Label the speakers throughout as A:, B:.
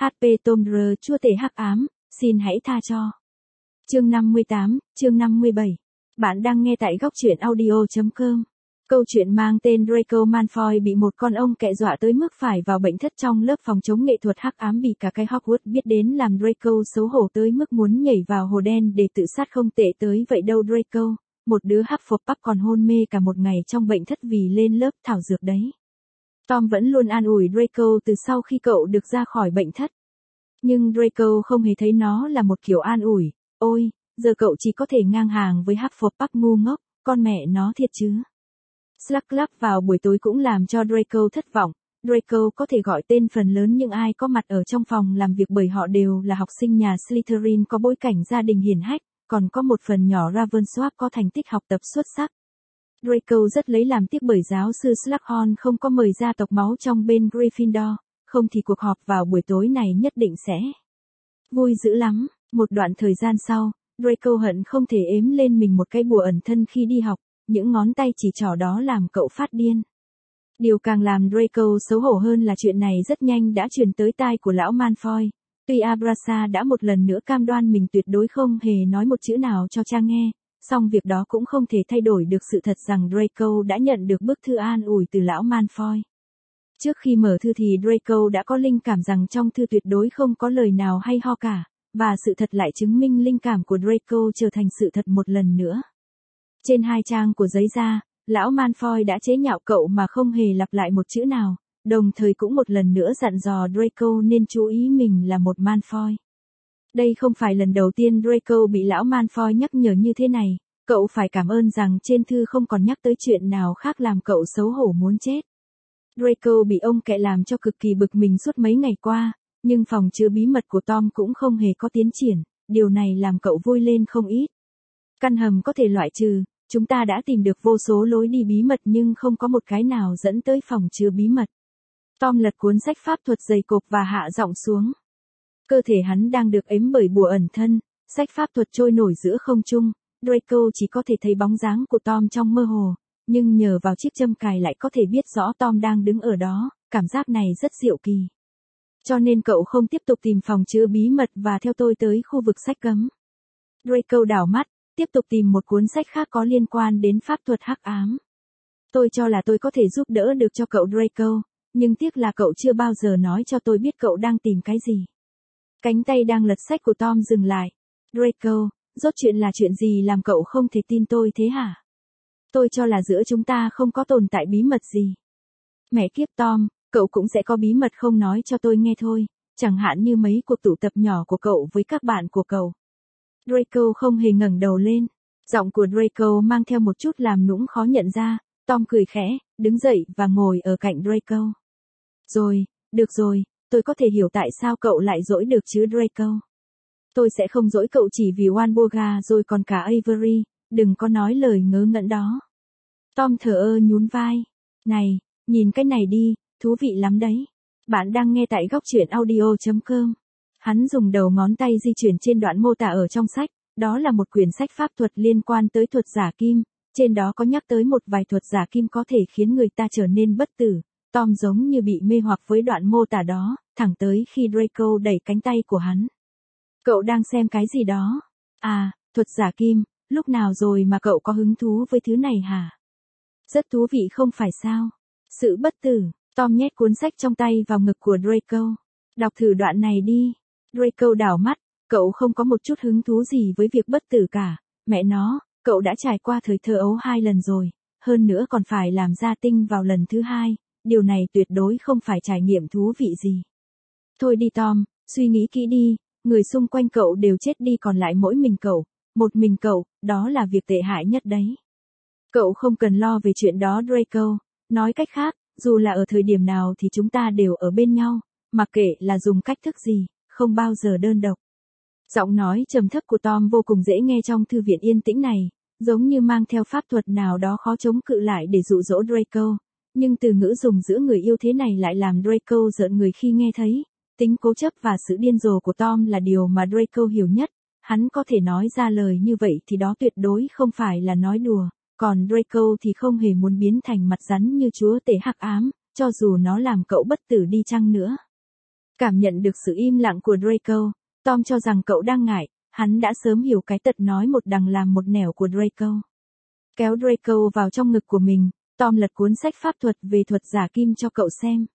A: HP Tomb Raider chúa tể hắc ám, xin hãy tha cho. Chương 58, chương 57. Bạn đang nghe tại góc truyện audio.com. Câu chuyện mang tên Draco Malfoy bị một con ong kẹ dọa tới mức phải vào bệnh thất trong lớp phòng chống nghệ thuật hắc ám bị cả cái Hogwarts biết đến làm Draco xấu hổ tới mức muốn nhảy vào hồ đen để tự sát không tệ tới vậy đâu Draco, một đứa Hufflepuff còn hôn mê cả một ngày trong bệnh thất vì lên lớp thảo dược đấy. Tom vẫn luôn an ủi Draco từ sau khi cậu được ra khỏi bệnh thất. Nhưng Draco không hề thấy nó là một kiểu an ủi, ôi, giờ cậu chỉ có thể ngang hàng với Hufflepuff ngu ngốc, con mẹ nó thiệt chứ. Slug Club vào buổi tối cũng làm cho Draco thất vọng. Draco có thể gọi tên phần lớn những ai có mặt ở trong phòng làm việc bởi họ đều là học sinh nhà Slytherin có bối cảnh gia đình hiển hách, còn có một phần nhỏ Ravenclaw có thành tích học tập xuất sắc. Draco rất lấy làm tiếc bởi giáo sư Slughorn không có mời gia tộc máu trong bên Gryffindor, không thì cuộc họp vào buổi tối này nhất định sẽ vui dữ lắm. Một đoạn thời gian sau, Draco hận không thể ếm lên mình một cái bùa ẩn thân khi đi học, những ngón tay chỉ trỏ đó làm cậu phát điên. Điều càng làm Draco xấu hổ hơn là chuyện này rất nhanh đã truyền tới tai của lão Malfoy. Tuy Abrasa đã một lần nữa cam đoan mình tuyệt đối không hề nói một chữ nào cho cha nghe, song việc đó cũng không thể thay đổi được sự thật rằng Draco đã nhận được bức thư an ủi từ lão Malfoy. Trước khi mở thư thì Draco đã có linh cảm rằng trong thư tuyệt đối không có lời nào hay ho cả, và sự thật lại chứng minh linh cảm của Draco trở thành sự thật một lần nữa. Trên 2 trang của giấy da, lão Malfoy đã chế nhạo cậu mà không hề lặp lại một chữ nào, đồng thời cũng một lần nữa dặn dò Draco nên chú ý mình là một Malfoy. Đây không phải lần đầu tiên Draco bị lão Malfoy nhắc nhở như thế này, cậu phải cảm ơn rằng trên thư không còn nhắc tới chuyện nào khác làm cậu xấu hổ muốn chết. Draco bị ong kẹ làm cho cực kỳ bực mình suốt mấy ngày qua, nhưng phòng chứa bí mật của Tom cũng không hề có tiến triển, điều này làm cậu vui lên không ít. Căn hầm có thể loại trừ, chúng ta đã tìm được vô số lối đi bí mật nhưng không có một cái nào dẫn tới phòng chứa bí mật. Tom lật cuốn sách pháp thuật dày cộp và hạ giọng xuống. Cơ thể hắn đang được ếm bởi bùa ẩn thân, sách pháp thuật trôi nổi giữa không trung, Draco chỉ có thể thấy bóng dáng của Tom trong mơ hồ, nhưng nhờ vào chiếc châm cài lại có thể biết rõ Tom đang đứng ở đó, cảm giác này rất diệu kỳ. Cho nên cậu không tiếp tục tìm phòng chứa bí mật và theo tôi tới khu vực sách cấm. Draco đảo mắt, tiếp tục tìm một cuốn sách khác có liên quan đến pháp thuật hắc ám. Tôi cho là tôi có thể giúp đỡ được cho cậu Draco, nhưng tiếc là cậu chưa bao giờ nói cho tôi biết cậu đang tìm cái gì. Cánh tay đang lật sách của Tom dừng lại. Draco, rốt chuyện là chuyện gì làm cậu không thể tin tôi thế hả? Tôi cho là giữa chúng ta không có tồn tại bí mật gì. Mẹ kiếp Tom, cậu cũng sẽ có bí mật không nói cho tôi nghe thôi, chẳng hạn như mấy cuộc tụ tập nhỏ của cậu với các bạn của cậu. Draco không hề ngẩng đầu lên. Giọng của Draco mang theo một chút làm nũng khó nhận ra. Tom cười khẽ, đứng dậy và ngồi ở cạnh Draco. Rồi, được rồi, tôi có thể hiểu tại sao cậu lại dỗi được chứ Draco. Tôi sẽ không dỗi cậu chỉ vì Walburga rồi còn cả Avery, đừng có nói lời ngớ ngẩn đó. Tom thờ ơ nhún vai. Này, nhìn cái này đi, thú vị lắm đấy. Bạn đang nghe tại góc truyện audio.com. Hắn dùng đầu ngón tay di chuyển trên đoạn mô tả ở trong sách, đó là một quyển sách pháp thuật liên quan tới thuật giả kim, trên đó có nhắc tới một vài thuật giả kim có thể khiến người ta trở nên bất tử. Tom giống như bị mê hoặc với đoạn mô tả đó, thẳng tới khi Draco đẩy cánh tay của hắn. Cậu đang xem cái gì đó? À, thuật giả kim, lúc nào rồi mà cậu có hứng thú với thứ này hả? Rất thú vị không phải sao? Sự bất tử, Tom nhét cuốn sách trong tay vào ngực của Draco. Đọc thử đoạn này đi. Draco đảo mắt, cậu không có một chút hứng thú gì với việc bất tử cả. Mẹ nó, cậu đã trải qua thời thơ ấu 2 lần rồi, hơn nữa còn phải làm gia tinh vào lần thứ 2, điều này tuyệt đối không phải trải nghiệm thú vị gì. Thôi đi Tom, suy nghĩ kỹ đi, người xung quanh cậu đều chết đi còn lại mỗi mình cậu, một mình cậu, đó là việc tệ hại nhất đấy. Cậu không cần lo về chuyện đó Draco, nói cách khác, dù là ở thời điểm nào thì chúng ta đều ở bên nhau, mặc kệ là dùng cách thức gì, không bao giờ đơn độc. Giọng nói trầm thấp của Tom vô cùng dễ nghe trong thư viện yên tĩnh này, giống như mang theo pháp thuật nào đó khó chống cự lại để dụ dỗ Draco, nhưng từ ngữ dùng giữa người yêu thế này lại làm Draco rợn người khi nghe thấy. Tính cố chấp và sự điên rồ của Tom là điều mà Draco hiểu nhất, hắn có thể nói ra lời như vậy thì đó tuyệt đối không phải là nói đùa, còn Draco thì không hề muốn biến thành mặt rắn như chúa tể hắc ám, cho dù nó làm cậu bất tử đi chăng nữa. Cảm nhận được sự im lặng của Draco, Tom cho rằng cậu đang ngại, hắn đã sớm hiểu cái tật nói một đằng làm một nẻo của Draco. Kéo Draco vào trong ngực của mình, Tom lật cuốn sách pháp thuật về thuật giả kim cho cậu xem.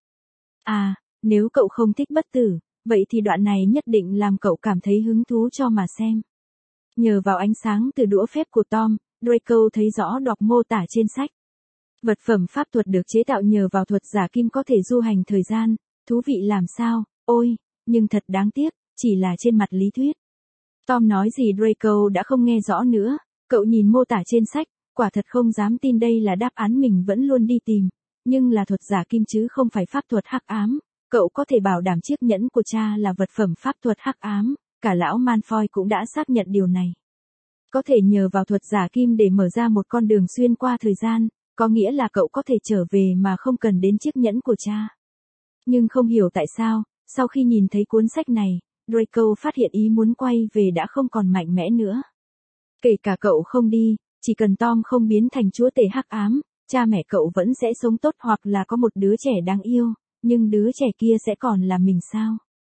A: À, nếu cậu không thích bất tử, vậy thì đoạn này nhất định làm cậu cảm thấy hứng thú cho mà xem. Nhờ vào ánh sáng từ đũa phép của Tom, Draco thấy rõ đọc mô tả trên sách. Vật phẩm pháp thuật được chế tạo nhờ vào thuật giả kim có thể du hành thời gian, thú vị làm sao, ôi, nhưng thật đáng tiếc, chỉ là trên mặt lý thuyết. Tom nói gì Draco đã không nghe rõ nữa, cậu nhìn mô tả trên sách, quả thật không dám tin đây là đáp án mình vẫn luôn đi tìm, nhưng là thuật giả kim chứ không phải pháp thuật hắc ám, cậu có thể bảo đảm chiếc nhẫn của cha là vật phẩm pháp thuật hắc ám, cả lão Malfoy cũng đã xác nhận điều này. Có thể nhờ vào thuật giả kim để mở ra một con đường xuyên qua thời gian, có nghĩa là cậu có thể trở về mà không cần đến chiếc nhẫn của cha. Nhưng không hiểu tại sao, sau khi nhìn thấy cuốn sách này, Draco phát hiện ý muốn quay về đã không còn mạnh mẽ nữa. Kể cả cậu không đi, chỉ cần Tom không biến thành chúa tể hắc ám, cha mẹ cậu vẫn sẽ sống tốt hoặc là có một đứa trẻ đáng yêu, nhưng đứa trẻ kia sẽ còn là mình sao?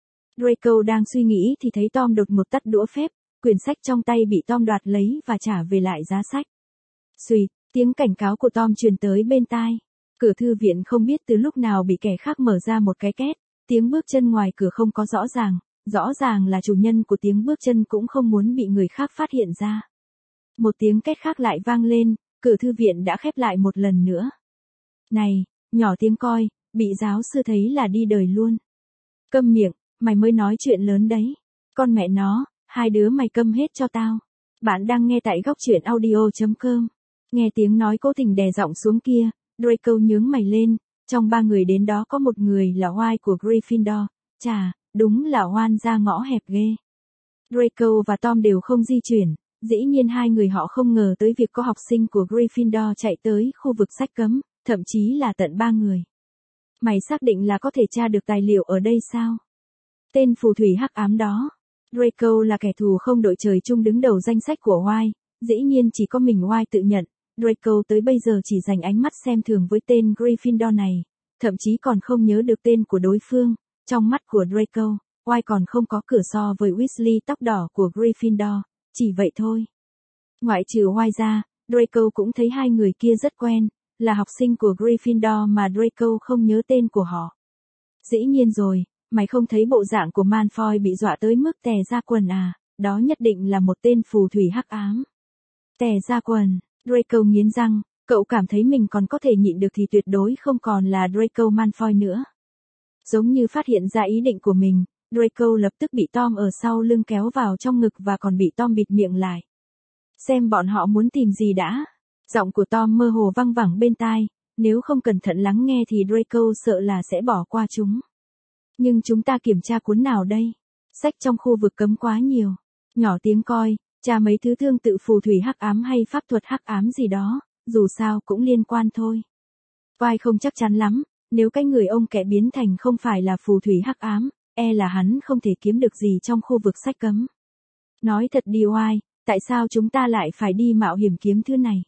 A: Draco đang suy nghĩ thì thấy Tom đột ngột tắt đũa phép, quyển sách trong tay bị Tom đoạt lấy và trả về lại giá sách. Xuỵt, tiếng cảnh cáo của Tom truyền tới bên tai. Cửa thư viện không biết từ lúc nào bị kẻ khác mở ra một cái két, tiếng bước chân ngoài cửa không có rõ ràng là chủ nhân của tiếng bước chân cũng không muốn bị người khác phát hiện ra. Một tiếng két khác lại vang lên, cửa thư viện đã khép lại một lần nữa. Này, nhỏ tiếng coi, bị giáo sư thấy là đi đời luôn. Câm miệng, mày mới nói chuyện lớn đấy. Con mẹ nó, hai đứa mày câm hết cho tao. Bạn đang nghe tại góc truyện audio.com. Nghe tiếng nói cố tình đè giọng xuống kia, Draco nhướng mày lên, trong ba người đến đó có một người là oai của Gryffindor, chà, đúng là oan ra ngõ hẹp ghê. Draco và Tom đều không di chuyển, dĩ nhiên hai người họ không ngờ tới việc có học sinh của Gryffindor chạy tới khu vực sách cấm, thậm chí là tận ba người. Mày xác định là có thể tra được tài liệu ở đây sao? Tên phù thủy hắc ám đó. Draco là kẻ thù không đội trời chung đứng đầu danh sách của oai, dĩ nhiên chỉ có mình oai tự nhận. Draco tới bây giờ chỉ dành ánh mắt xem thường với tên Gryffindor này, thậm chí còn không nhớ được tên của đối phương. Trong mắt của Draco, oai còn không có cửa so với Weasley tóc đỏ của Gryffindor, chỉ vậy thôi. Ngoại trừ oai ra, Draco cũng thấy hai người kia rất quen, là học sinh của Gryffindor mà Draco không nhớ tên của họ. Dĩ nhiên rồi, mày không thấy bộ dạng của Malfoy bị dọa tới mức tè ra quần à, đó nhất định là một tên phù thủy hắc ám. Tè ra quần, Draco nghiến răng, cậu cảm thấy mình còn có thể nhịn được thì tuyệt đối không còn là Draco Malfoy nữa. Giống như phát hiện ra ý định của mình, Draco lập tức bị Tom ở sau lưng kéo vào trong ngực và còn bị Tom bịt miệng lại. Xem bọn họ muốn tìm gì đã. Giọng của Tom mơ hồ văng vẳng bên tai, nếu không cẩn thận lắng nghe thì Draco sợ là sẽ bỏ qua chúng. Nhưng chúng ta kiểm tra cuốn nào đây? Sách trong khu vực cấm quá nhiều. Nhỏ tiếng coi, tra mấy thứ tương tự phù thủy hắc ám hay pháp thuật hắc ám gì đó, dù sao cũng liên quan thôi. Vai không chắc chắn lắm, nếu cái người ông kẻ biến thành không phải là phù thủy hắc ám, là hắn không thể kiếm được gì trong khu vực sách cấm. Nói thật đi oai, tại sao chúng ta lại phải đi mạo hiểm kiếm thứ này?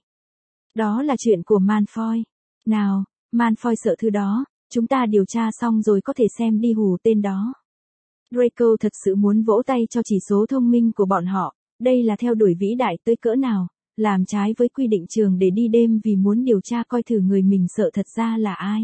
A: Đó là chuyện của Malfoy. Nào, Malfoy sợ thứ đó, chúng ta điều tra xong rồi có thể xem đi hù tên đó. Draco thật sự muốn vỗ tay cho chỉ số thông minh của bọn họ, đây là theo đuổi vĩ đại tới cỡ nào, làm trái với quy định trường để đi đêm vì muốn điều tra coi thử người mình sợ thật ra là ai.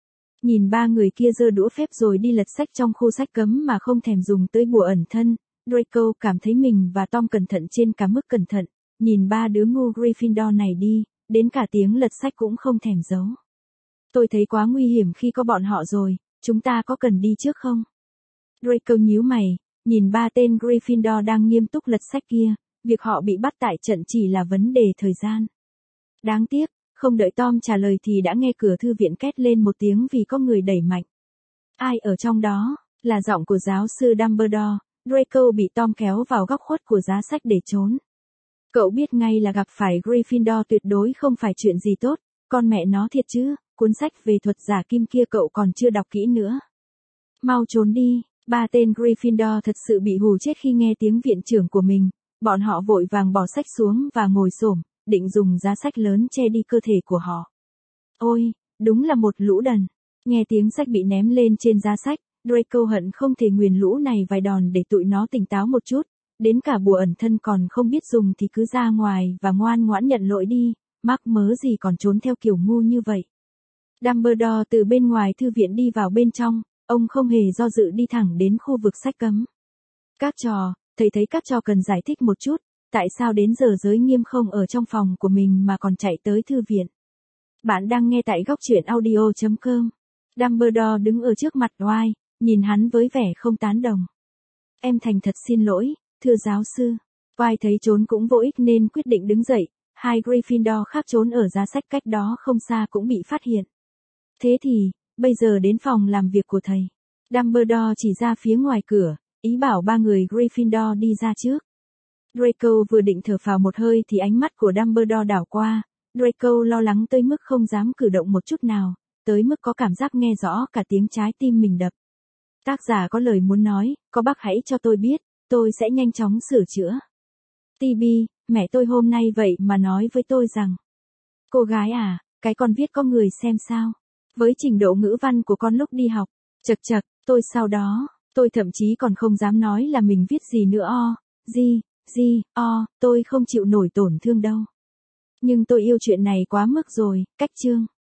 A: Nhìn ba người kia giơ đũa phép rồi đi lật sách trong khu sách cấm mà không thèm dùng tới bùa ẩn thân, Draco cảm thấy mình và Tom cẩn thận trên cả mức cẩn thận, nhìn ba đứa ngu Gryffindor này đi, đến cả tiếng lật sách cũng không thèm giấu. Tôi thấy quá nguy hiểm khi có bọn họ rồi, chúng ta có cần đi trước không? Draco nhíu mày, nhìn ba tên Gryffindor đang nghiêm túc lật sách kia, việc họ bị bắt tại trận chỉ là vấn đề thời gian. Đáng tiếc, không đợi Tom trả lời thì đã nghe cửa thư viện két lên một tiếng vì có người đẩy mạnh. Ai ở trong đó? Là giọng của giáo sư Dumbledore. Draco bị Tom kéo vào góc khuất của giá sách để trốn. Cậu biết ngay là gặp phải Gryffindor tuyệt đối không phải chuyện gì tốt, con mẹ nó thiệt chứ, cuốn sách về thuật giả kim kia cậu còn chưa đọc kỹ nữa. Mau trốn đi, ba tên Gryffindor thật sự bị hù chết khi nghe tiếng viện trưởng của mình, bọn họ vội vàng bỏ sách xuống và ngồi xổm, định dùng giá sách lớn che đi cơ thể của họ. Ôi, đúng là một lũ đần. Nghe tiếng sách bị ném lên trên giá sách, Draco hận không thể nguyền lũ này vài đòn để tụi nó tỉnh táo một chút, đến cả bùa ẩn thân còn không biết dùng thì cứ ra ngoài và ngoan ngoãn nhận lỗi đi, mắc mớ gì còn trốn theo kiểu ngu như vậy. Dumbledore từ bên ngoài thư viện đi vào bên trong, ông không hề do dự đi thẳng đến khu vực sách cấm. Các trò, thầy thấy các trò cần giải thích một chút, tại sao đến giờ giới nghiêm không ở trong phòng của mình mà còn chạy tới thư viện. Bạn đang nghe tại góc truyện audio.com. Dumbledore đứng ở trước mặt Dwight, nhìn hắn với vẻ không tán đồng. Em thành thật xin lỗi, thưa giáo sư. Dwight thấy trốn cũng vô ích nên quyết định đứng dậy, hai Gryffindor khác trốn ở giá sách cách đó không xa cũng bị phát hiện. Thế thì, bây giờ đến phòng làm việc của thầy. Dumbledore chỉ ra phía ngoài cửa, ý bảo ba người Gryffindor đi ra trước. Draco vừa định thở phào một hơi thì ánh mắt của Dumbledore đảo qua. Draco lo lắng tới mức không dám cử động một chút nào, tới mức có cảm giác nghe rõ cả tiếng trái tim mình đập. Tác giả có lời muốn nói, có bác hãy cho tôi biết, tôi sẽ nhanh chóng sửa chữa. Tibi, mẹ tôi hôm nay vậy mà nói với tôi rằng, cô gái à, cái con viết có người xem sao? Với trình độ ngữ văn của con lúc đi học, chật chật, sau đó, tôi thậm chí còn không dám nói là mình viết gì nữa tôi không chịu nổi tổn thương đâu. Nhưng tôi yêu chuyện này quá mức rồi, cách chương.